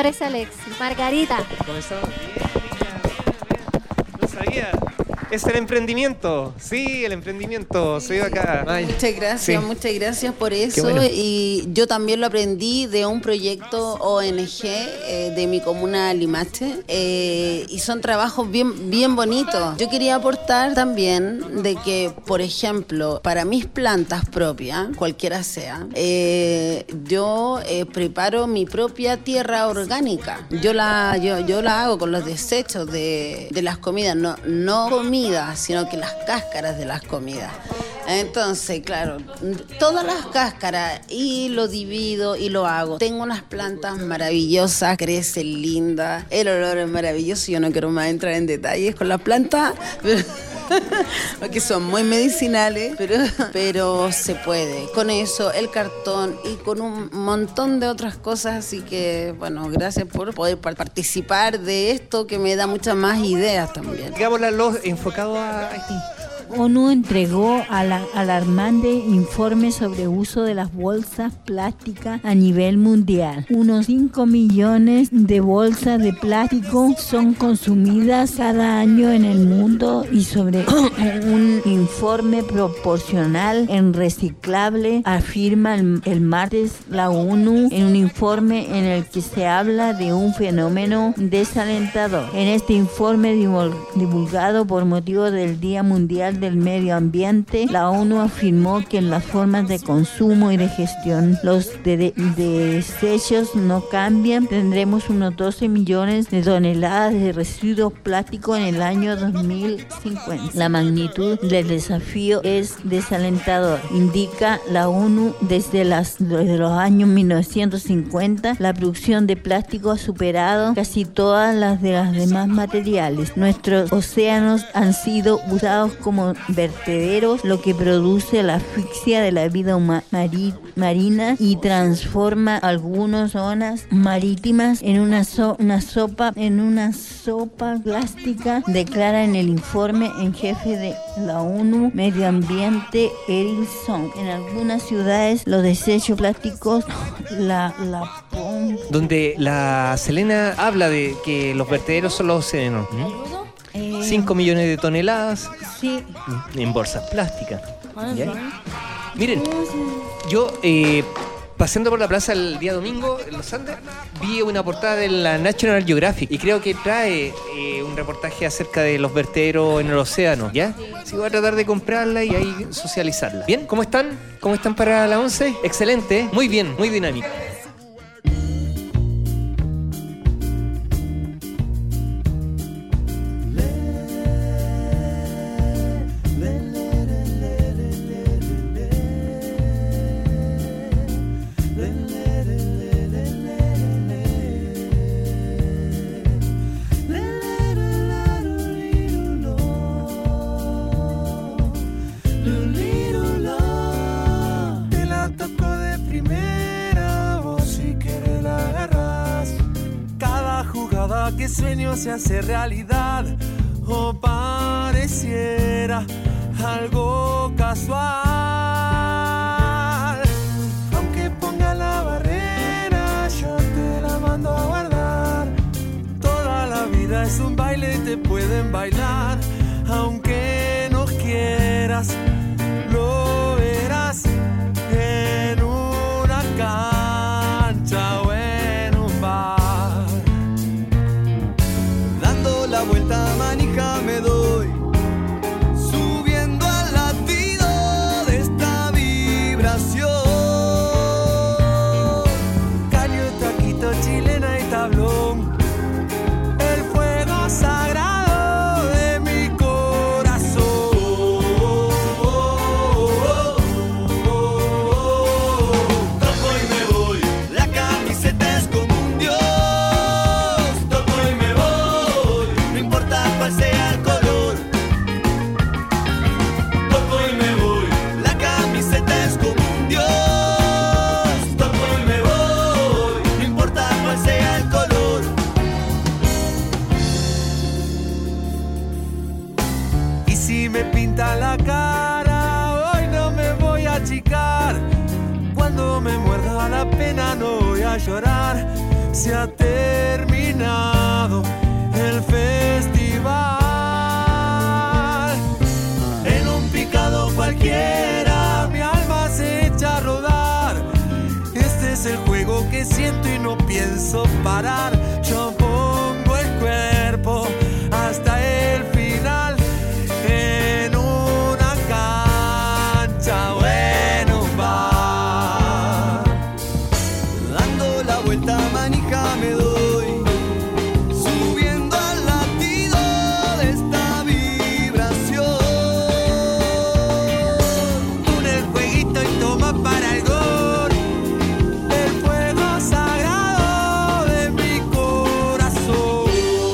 parece, Alexis? Margarita. Comenzamos bien, bien, bien. No sabía. Es el emprendimiento, sí, el emprendimiento, se iba acá. Ay. Muchas gracias, Sí. muchas gracias por eso. Qué bueno. Y yo también lo aprendí de un proyecto O N G eh, de mi comuna Limache. Eh, y son trabajos bien, bien bonitos. Yo quería aportar también de que, por ejemplo, para mis plantas propias, cualquiera sea, eh, yo eh, preparo mi propia tierra orgánica. Yo la, yo, yo la hago con los desechos de, de las comidas, no, no comida, sino que las cáscaras de las comidas. Entonces, claro, todas las cáscaras y lo divido y lo hago. Tengo unas plantas maravillosas, crecen lindas, el olor es maravilloso. Yo no quiero más entrar en detalles con las plantas, pero porque son muy medicinales, pero, pero se puede. Con eso, el cartón y con un montón de otras cosas. Así que, bueno, gracias por poder participar de esto que me da muchas más ideas también. Digámoslo enfocado a Haití. ONU entregó ala- alarmante informe sobre uso de las bolsas plásticas a nivel mundial. Unos cinco millones de bolsas de plástico son consumidas cada año en el mundo y sobre un informe proporcional en reciclable afirma el, el martes la ONU en un informe en el que se habla de un fenómeno desalentador. En este informe divul- divulgado por motivo del Día Mundial del Medio Ambiente, la ONU afirmó que en las formas de consumo y de gestión los de de desechos no cambian. Tendremos unos doce millones de toneladas de residuos plásticos en el año dos mil cincuenta. La magnitud del desafío es desalentador, indica la ONU. Desde, las, desde los años mil novecientos cincuenta, la producción de plástico ha superado casi todas las de las demás materiales. Nuestros océanos han sido usados como vertederos, lo que produce la asfixia de la vida huma- mari- marina y transforma algunas zonas marítimas en una, so- una sopa en una sopa plástica, declara en el informe en jefe de la ONU Medio Ambiente Eril Song. En algunas ciudades los desechos plásticos la la pon- Donde la Selena habla de que los vertederos son los océanos. Eh, cinco millones de toneladas sí. en bolsas plásticas. ¿Ya? Miren, yo eh, paseando por la plaza el día domingo en los Andes, vi una portada de la National Geographic y creo que trae eh, un reportaje acerca de los vertederos en el océano, ¿ya? Sí, voy a tratar de comprarla y ahí socializarla. ¿Bien? ¿Cómo están? ¿Cómo están para la once? Excelente, muy bien, muy dinámico. Te la toco de primera, vos si querés la agarrás. Cada jugada que sueño se hace realidad, o pareciera algo casual. Aunque ponga la barrera, yo te la mando a guardar. Toda la vida es un baile y te pueden bailar, aunque no quieras. Lo verás en una cancha o en un bar. Dando la vuelta a manija me doy, subiendo al latido de esta vibración. Caño, taquito, chilena y tablón, el fuego sagrado de mi corazón. Toco y me voy, la camiseta es como un dios. Toco y me voy, no importa cuál sea el color. Toco y me voy, la camiseta es como un dios. Toco y me voy, no importa cuál sea el color. Y si me pinta la cara, hoy no me voy a achicar. Cuando me muerda la pena no voy a llorar. se ha terminado el festival. En un picado cualquiera mi alma se echa a rodar. Este es el juego que siento y no pienso parar. Yo pongo el cuerpo hasta el final en una cancha o en un bar. Dando la vuelta manija me doy, subiendo al latido de esta vibración. Une el jueguito y toma para el gol, el fuego sagrado de mi corazón.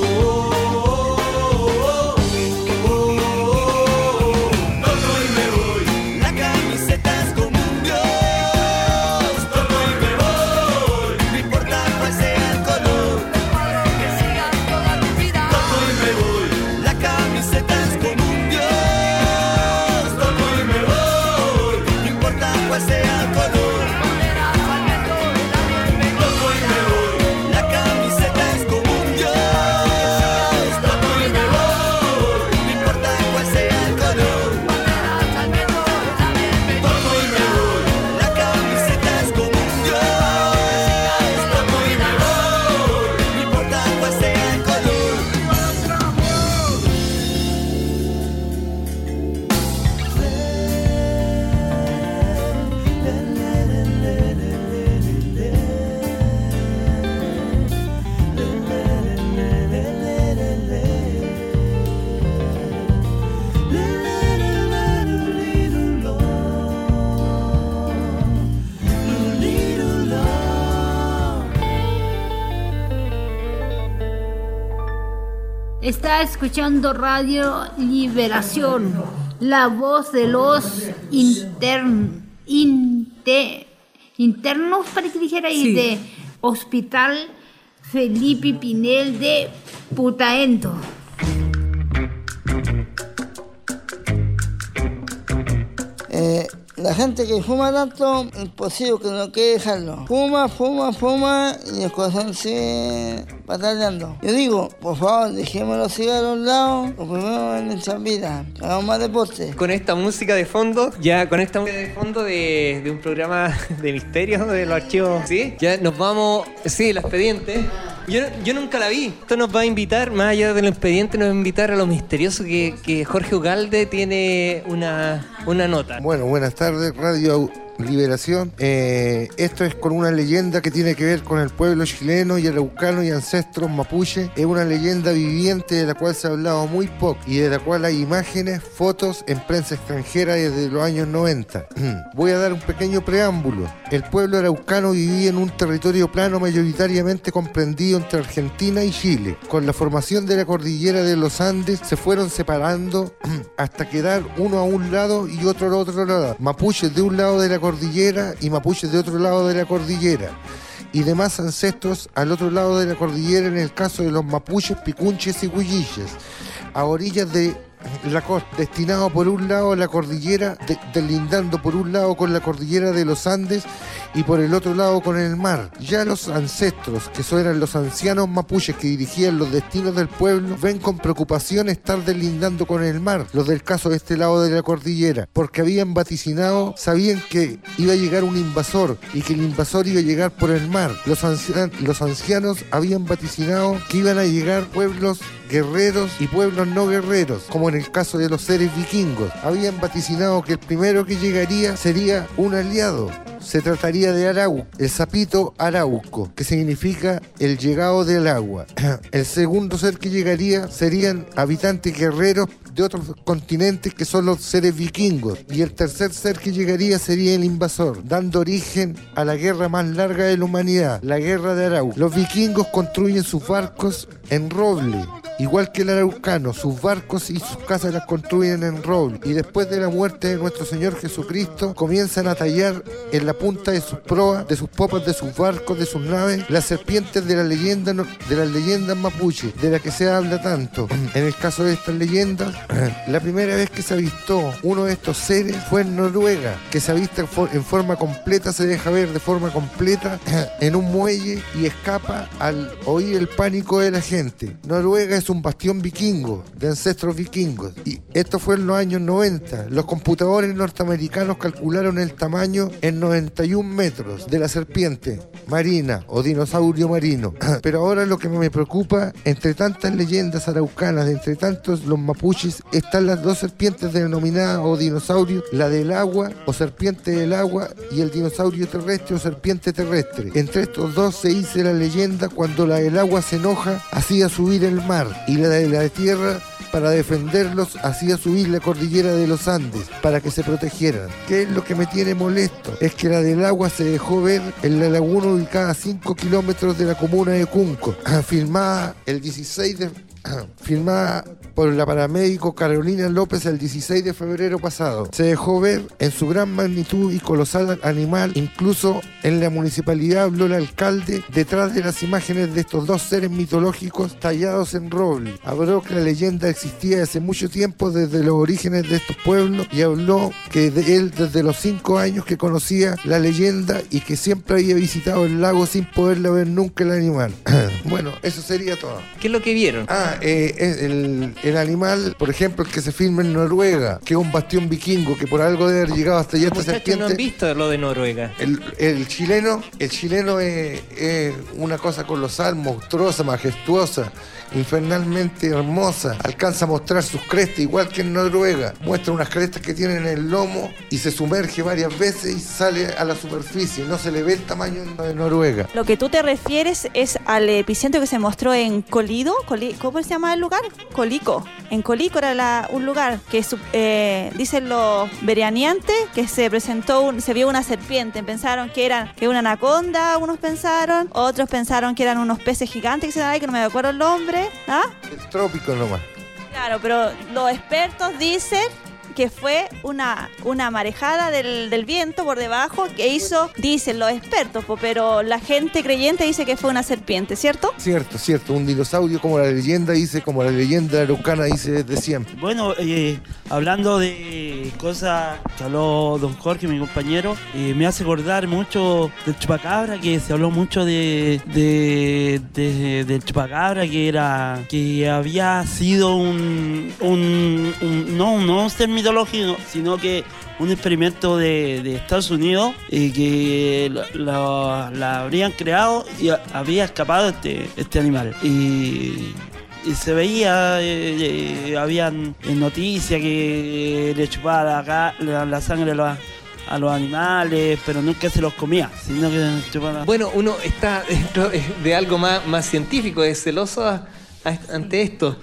Toco y me voy, la camiseta es como un dios. Toco y me voy, no importa cuál sea el color, que sigas toda tu vida. Toco y me voy, la camiseta es como un dios. Toco y me voy, no importa cuál sea el color. Toco y me voy, la camiseta es como un dios. Toco y me voy, no importa cuál sea el color. Toco y me voy, la camiseta es como un dios. Toco y me voy, no importa cuál sea el color. Está escuchando Radio Liberación, la voz de los intern, inte- internos, para que dijera, y Sí. de Hospital Felipe Pinel de Putaendo. Eh, la gente que fuma tanto, imposible que no quiere dejarlo. Fuma, fuma, fuma y el corazón sigue batallando. Yo digo, por favor, dejemos los cigarros a un lado, lo primero en nuestras vidas. Hagamos más deporte. Con esta música de fondo, ya con esta música de fondo de, de un programa de misterio de los archivos, ¿sí? Ya nos vamos, sí, el expediente. Yo, yo nunca la vi. Esto nos va a invitar, más allá del expediente, nos va a invitar a lo misterioso que, que Jorge Ugalde tiene una, una nota. Bueno, buenas tardes, Radio Liberación. Eh, esto es con una leyenda que tiene que ver con el pueblo chileno y araucano y ancestros mapuche. Es una leyenda viviente de la cual se ha hablado muy poco y de la cual hay imágenes, fotos en prensa extranjera desde los años noventa. Voy a dar un pequeño preámbulo. El pueblo araucano vivía en un territorio plano mayoritariamente comprendido entre Argentina y Chile. Con la formación de la cordillera de los Andes se fueron separando hasta quedar uno a un lado y otro al otro lado. Mapuches de un lado de la cordillera y mapuches de otro lado de la cordillera, y demás ancestros al otro lado de la cordillera en el caso de los mapuches, picunches y huilliches, a orillas de la costa, destinado por un lado a la cordillera, de, delindando por un lado con la cordillera de los Andes y por el otro lado con el mar. Ya los ancestros, que son eran los ancianos mapuches que dirigían los destinos del pueblo, ven con preocupación estar delindando con el mar, los del caso de este lado de la cordillera, porque habían vaticinado, sabían que iba a llegar un invasor y que el invasor iba a llegar por el mar. Los, ancian, los ancianos habían vaticinado que iban a llegar pueblos guerreros y pueblos no guerreros, como en el caso de los seres vikingos. Habían vaticinado que el primero que llegaría sería un aliado. Se trataría de Arau, el sapito arauco, que significa el llegado del agua. El segundo ser que llegaría serían habitantes guerreros de otros continentes, que son los seres vikingos. Y el tercer ser que llegaría sería el invasor, dando origen a la guerra más larga de la humanidad, la guerra de Arau. Los vikingos construyen sus barcos en roble y igual que el araucano, sus barcos y sus casas las construyen en roble, y después de la muerte de nuestro Señor Jesucristo comienzan a tallar en la punta de sus proas, de sus popas, de sus barcos, de sus naves, las serpientes de la leyenda, de las leyendas mapuche, de las que se habla tanto. En el caso de estas leyendas, la primera vez que se avistó uno de estos seres fue en Noruega, que se avista en forma completa, se deja ver de forma completa en un muelle y escapa al oír el pánico de la gente. Noruega es un bastión vikingo, de ancestros vikingos, y esto fue en los años noventa. Los computadores norteamericanos calcularon el tamaño en noventa y un metros de la serpiente marina o dinosaurio marino. Pero ahora lo que me preocupa, entre tantas leyendas araucanas, entre tantos los mapuches, están las dos serpientes denominadas o dinosaurios, la del agua o serpiente del agua y el dinosaurio terrestre o serpiente terrestre. Entre estos dos se dice la leyenda, cuando la del agua se enoja hacía subir el mar, y la de la tierra, para defenderlos, hacía subir la cordillera de los Andes para que se protegieran. ¿Qué es lo que me tiene molesto? Es que la del agua se dejó ver en la laguna ubicada a cinco kilómetros de la comuna de Cunco, filmada el dieciséis de filmada por la paramédico Carolina López el dieciséis de febrero pasado. Se dejó ver en su gran magnitud y colosal animal. Incluso en la municipalidad habló el alcalde detrás de las imágenes de estos dos seres mitológicos tallados en roble. Habló que la leyenda existía hace mucho tiempo, desde los orígenes de estos pueblos, y habló que de él desde los cinco años que conocía la leyenda y que siempre había visitado el lago sin poderla ver nunca el animal. Bueno, eso sería todo. ¿Qué es lo que vieron? Ah, eh, el, el animal, por ejemplo, el que se filma en Noruega, que es un bastión vikingo, que por algo debe haber llegado hasta allá esta serpiente. No han visto lo de Noruega. El, el chileno, el chileno es, es una cosa colosal, monstruosa, majestuosa, infernalmente hermosa. Alcanza a mostrar sus crestas igual que en Noruega. Muestra unas crestas que tienen en el lomo y se sumerge varias veces y sale a la superficie. No se le ve el tamaño de Noruega. Lo que tú te refieres es al epicentro que se mostró en Colido. Coli, ¿Cómo se llama el lugar? Colico. En Colico era la, un lugar que eh, dicen los verianiantes que se presentó, un, se vio una serpiente. Pensaron que era que una anaconda, unos pensaron. Otros pensaron que eran unos peces gigantes que se dan ahí, que no me acuerdo el nombre. ¿Ah? El trópico nomás. Claro, pero los expertos dicen que fue una, una marejada del, del viento por debajo que hizo, dicen los expertos, pero la gente creyente dice que fue una serpiente, ¿cierto? Cierto, cierto, un dinosaurio como la leyenda dice, como la leyenda araucana dice desde siempre. Bueno, eh, hablando de cosas que habló don Jorge, mi compañero, eh, me hace acordar mucho del chupacabra, que se habló mucho de, de, de del chupacabra, que era que había sido un, un, un no, no un ser mitológico, sino que un experimento de, de Estados Unidos, eh, que la, la habrían creado y había escapado este, este animal. Y, y se veía, eh, eh, habían noticias que le chupaba la, la, la sangre a los, a los animales, pero nunca se los comía, sino que chupaba. Bueno, uno está dentro de algo más, más científico, es celoso a, a, ante esto.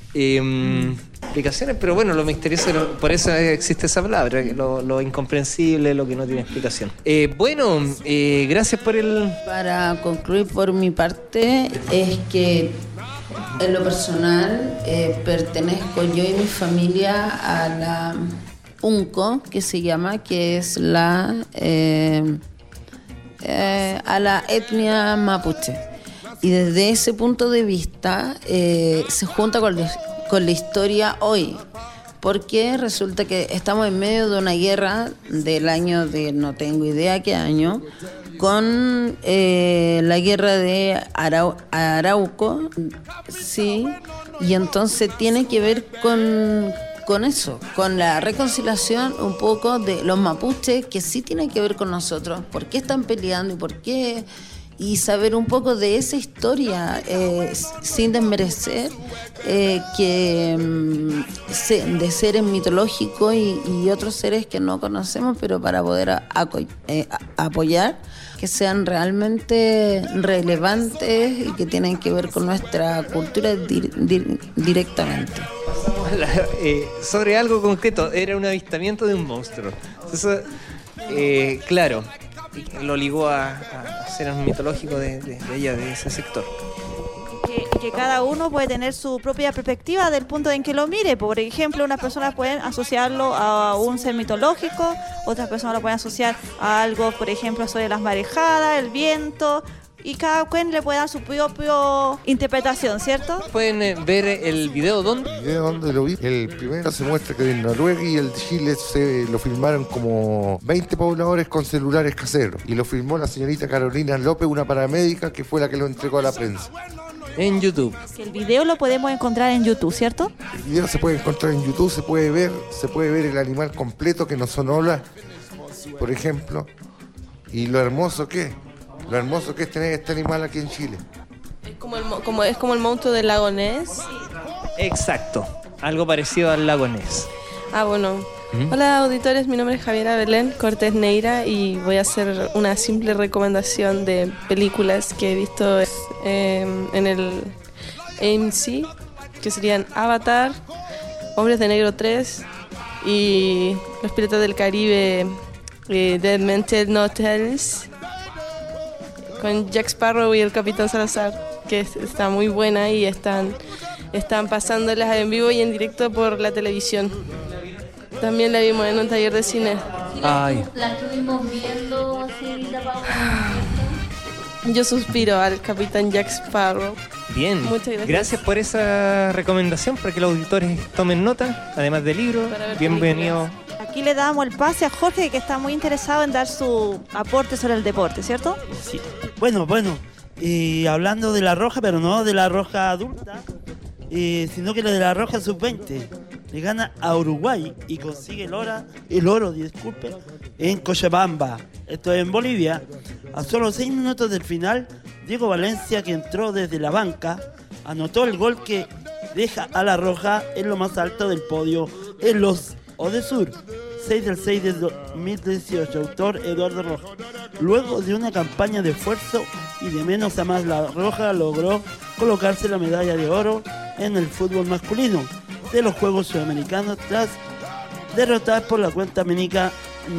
Eh, explicaciones, pero bueno, lo misterioso, por eso existe esa palabra, lo, lo incomprensible, lo que no tiene explicación. Eh, bueno, eh, gracias por el... Para concluir por mi parte, es que en lo personal eh, pertenezco yo y mi familia a la UNCO, que se llama, que es la eh, eh, a la etnia mapuche. Y desde ese punto de vista eh, se junta con, con la historia hoy, porque resulta que estamos en medio de una guerra del año de no tengo idea qué año, con eh, la guerra de Arau, Arauco, sí, y entonces tiene que ver con, con eso, con la reconciliación un poco de los mapuches, que sí tiene que ver con nosotros, por qué están peleando y por qué... y saber un poco de esa historia, eh, sin desmerecer, eh, que se, de seres mitológicos y, y otros seres que no conocemos, pero para poder a, a, eh, a, apoyar, que sean realmente relevantes y que tienen que ver con nuestra cultura di, di, directamente. Pasamos a la, eh, sobre algo concreto, era un avistamiento de un monstruo. Eso, eh, claro, lo ligó a, a seres mitológicos de, de, de allá, de ese sector. Que porque cada uno puede tener su propia perspectiva del punto en que lo mire. Por ejemplo, unas personas pueden asociarlo a un ser mitológico, otras personas lo pueden asociar a algo, por ejemplo, sobre las marejadas, el viento, y cada quien le puede dar su propia interpretación, ¿cierto? Pueden eh, ver el video ¿dónde? El video donde lo vi. El primero se muestra que en Noruega y el de Chile se lo filmaron como veinte pobladores con celulares caseros. Y lo filmó la señorita Carolina López, una paramédica que fue la que lo entregó a la prensa. En YouTube. Que el video lo podemos encontrar en YouTube, ¿cierto? El video se puede encontrar en YouTube, se puede ver, se puede ver el animal completo que no son olas, por ejemplo. Y lo hermoso que es. Lo hermoso que es tener este animal aquí en Chile. Es como el, mo- como, es como el monstruo del lago Ness. Exacto, algo parecido al lago Ness. Ah, bueno. ¿Mm? Hola auditores, mi nombre es Javiera Belén Cortés Neira y voy a hacer una simple recomendación de películas que he visto eh, en el A M C, que serían Avatar, Hombres de Negro tres y Los Piratas del Caribe, eh, Dead Men Tell No Tales, con Jack Sparrow y el Capitán Salazar, que es- está muy buena y están, están pasándolas en vivo y en directo por la televisión. También la vimos en un taller de cine. Ay. La estuvimos viendo, señorita Paula. Yo suspiro al Capitán Jack Sparrow. Bien, Muchas gracias. gracias por esa recomendación para que los auditores tomen nota, además del libro. ver Bienvenido. Aquí le damos el pase a Jorge, que está muy interesado en dar su aporte sobre el deporte, ¿cierto? Sí. Bueno, bueno, y hablando de la roja, pero no de la roja adulta, eh, sino que de la roja sub veinte. Le gana a Uruguay y consigue el, ora, el oro, disculpe, en Cochabamba. Esto es en Bolivia. A solo seis minutos del final, Diego Valencia, que entró desde la banca, anotó el gol que deja a la roja en lo más alto del podio en los Odesur. seis del seis de dos mil dieciocho, autor Eduardo Roja. Luego de una campaña de esfuerzo y de menos a más, la Roja logró colocarse la medalla de oro en el fútbol masculino de los Juegos Sudamericanos tras derrotar por la cuenta ménica,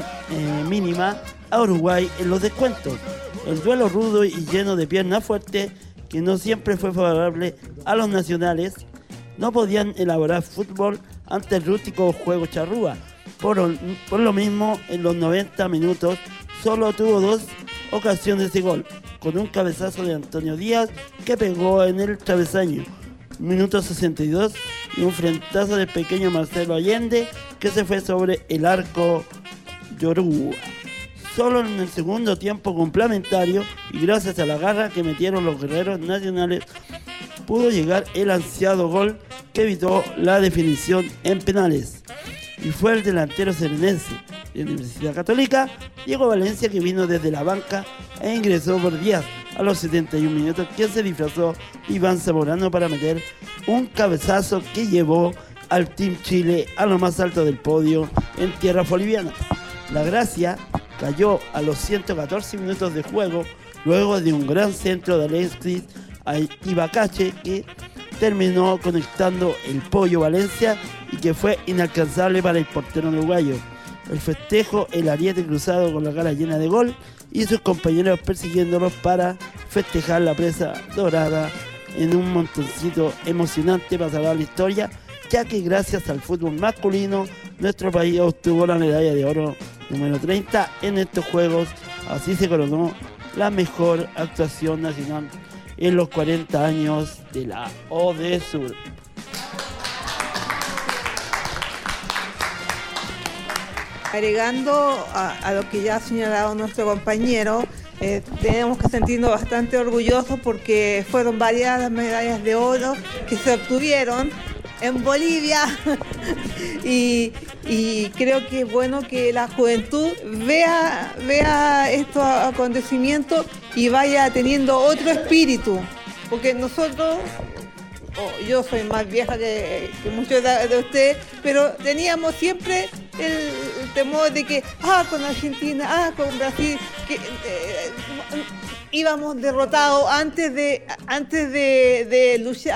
eh, mínima a Uruguay en los descuentos. El duelo rudo y lleno de pierna fuerte, que no siempre fue favorable a los nacionales, no podían elaborar fútbol ante el rústico juego charrúa. Por, por lo mismo, en los noventa minutos solo tuvo dos ocasiones de gol, con un cabezazo de Antonio Díaz que pegó en el travesaño, minuto sesenta y dos, y un frentazo del pequeño Marcelo Allende que se fue sobre el arco Yoruba. Solo en el segundo tiempo complementario, y gracias a la garra que metieron los guerreros nacionales, pudo llegar el ansiado gol que evitó la definición en penales. Y fue el delantero serenense de Universidad Católica, Diego Valencia, que vino desde la banca e ingresó por Díaz a los setenta y un minutos, quien se disfrazó Iván Zamorano para meter un cabezazo que llevó al Team Chile a lo más alto del podio en tierra boliviana. La gracia cayó a los ciento catorce minutos de juego, luego de un gran centro de Alexis Ibacache, que terminó conectando el Pollo Valencia y que fue inalcanzable para el portero uruguayo. El festejo, el ariete cruzado con la cara llena de gol y sus compañeros persiguiéndolos para festejar la presa dorada en un montoncito emocionante. Pasará a la historia, ya que gracias al fútbol masculino nuestro país obtuvo la medalla de oro número treinta en estos juegos. Así se coronó la mejor actuación nacional en los cuarenta años de la Odesur. Agregando a, a lo que ya ha señalado nuestro compañero, eh, tenemos que sentirnos bastante orgullosos porque fueron varias las medallas de oro que se obtuvieron en Bolivia y, y creo que es bueno que la juventud vea, vea estos acontecimientos y vaya teniendo otro espíritu, porque nosotros, oh, yo soy más vieja que, que muchos de, de ustedes, pero teníamos siempre el, el temor de que, ah, con Argentina, ah, con Brasil, que eh, íbamos derrotados antes de, antes de, de luchar,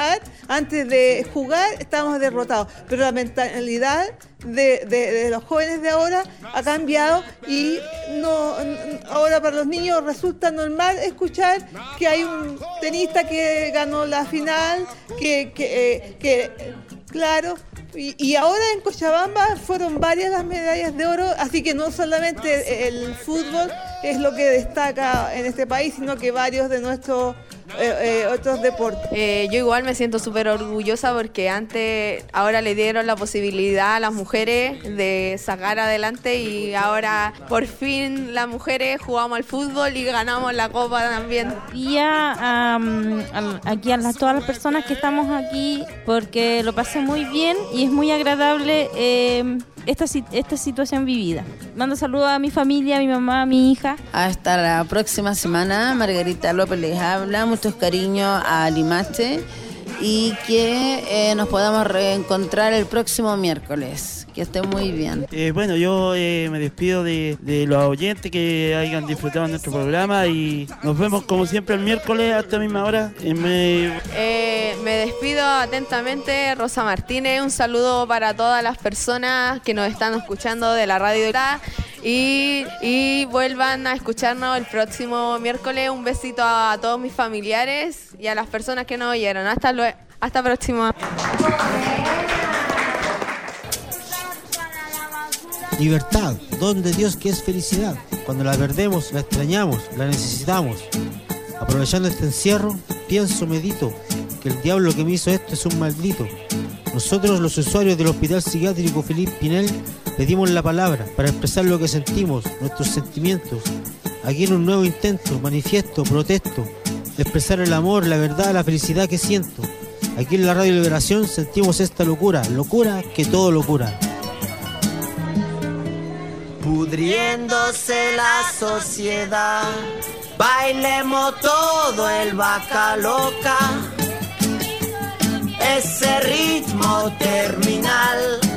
antes de jugar estábamos derrotados, pero la mentalidad de, de, de los jóvenes de ahora ha cambiado y no ahora para los niños resulta normal escuchar que hay un tenista que ganó la final, que, que, eh, que claro. Y, y ahora en Cochabamba fueron varias las medallas de oro, así que no solamente el fútbol es lo que destaca en este país, sino que varios de nuestros eh, eh, otros deportes. Eh, yo igual me siento súper orgullosa porque antes, ahora le dieron la posibilidad a las mujeres de sacar adelante y ahora por fin las mujeres jugamos al fútbol y ganamos la copa también. Y a, um, a, aquí a las, todas las personas que estamos aquí, porque lo pasé muy bien y es muy agradable eh, esta, esta situación vivida. Mando saludos a mi familia, a mi mamá, a mi hija. Hasta la próxima semana. Margarita López les habla. Muchos cariños a Limache y que eh, nos podamos reencontrar el próximo miércoles. Que estén muy bien. Eh, bueno, yo eh, me despido de, de los oyentes que hayan disfrutado de nuestro programa y nos vemos como siempre el miércoles a esta misma hora. Eh, me... Eh, me despido atentamente, Rosa Martínez. Un saludo para todas las personas que nos están escuchando de la radio y, y vuelvan a escucharnos el próximo miércoles. Un besito a todos mis familiares y a las personas que nos oyeron. Hasta luego, hasta próximo. Libertad, don de Dios que es felicidad. Cuando la perdemos, la extrañamos, la necesitamos. Aprovechando este encierro, pienso, medito, que el diablo que me hizo esto es un maldito. Nosotros, los usuarios del Hospital Psiquiátrico Felipe Pinel, pedimos la palabra para expresar lo que sentimos, nuestros sentimientos. Aquí en un nuevo intento, manifiesto, protesto, de expresar el amor, la verdad, la felicidad que siento. Aquí en la Radio Liberación sentimos esta locura, locura que todo lo cura. Pudriéndose la sociedad, bailemos todo el vaca loca, ese ritmo terminal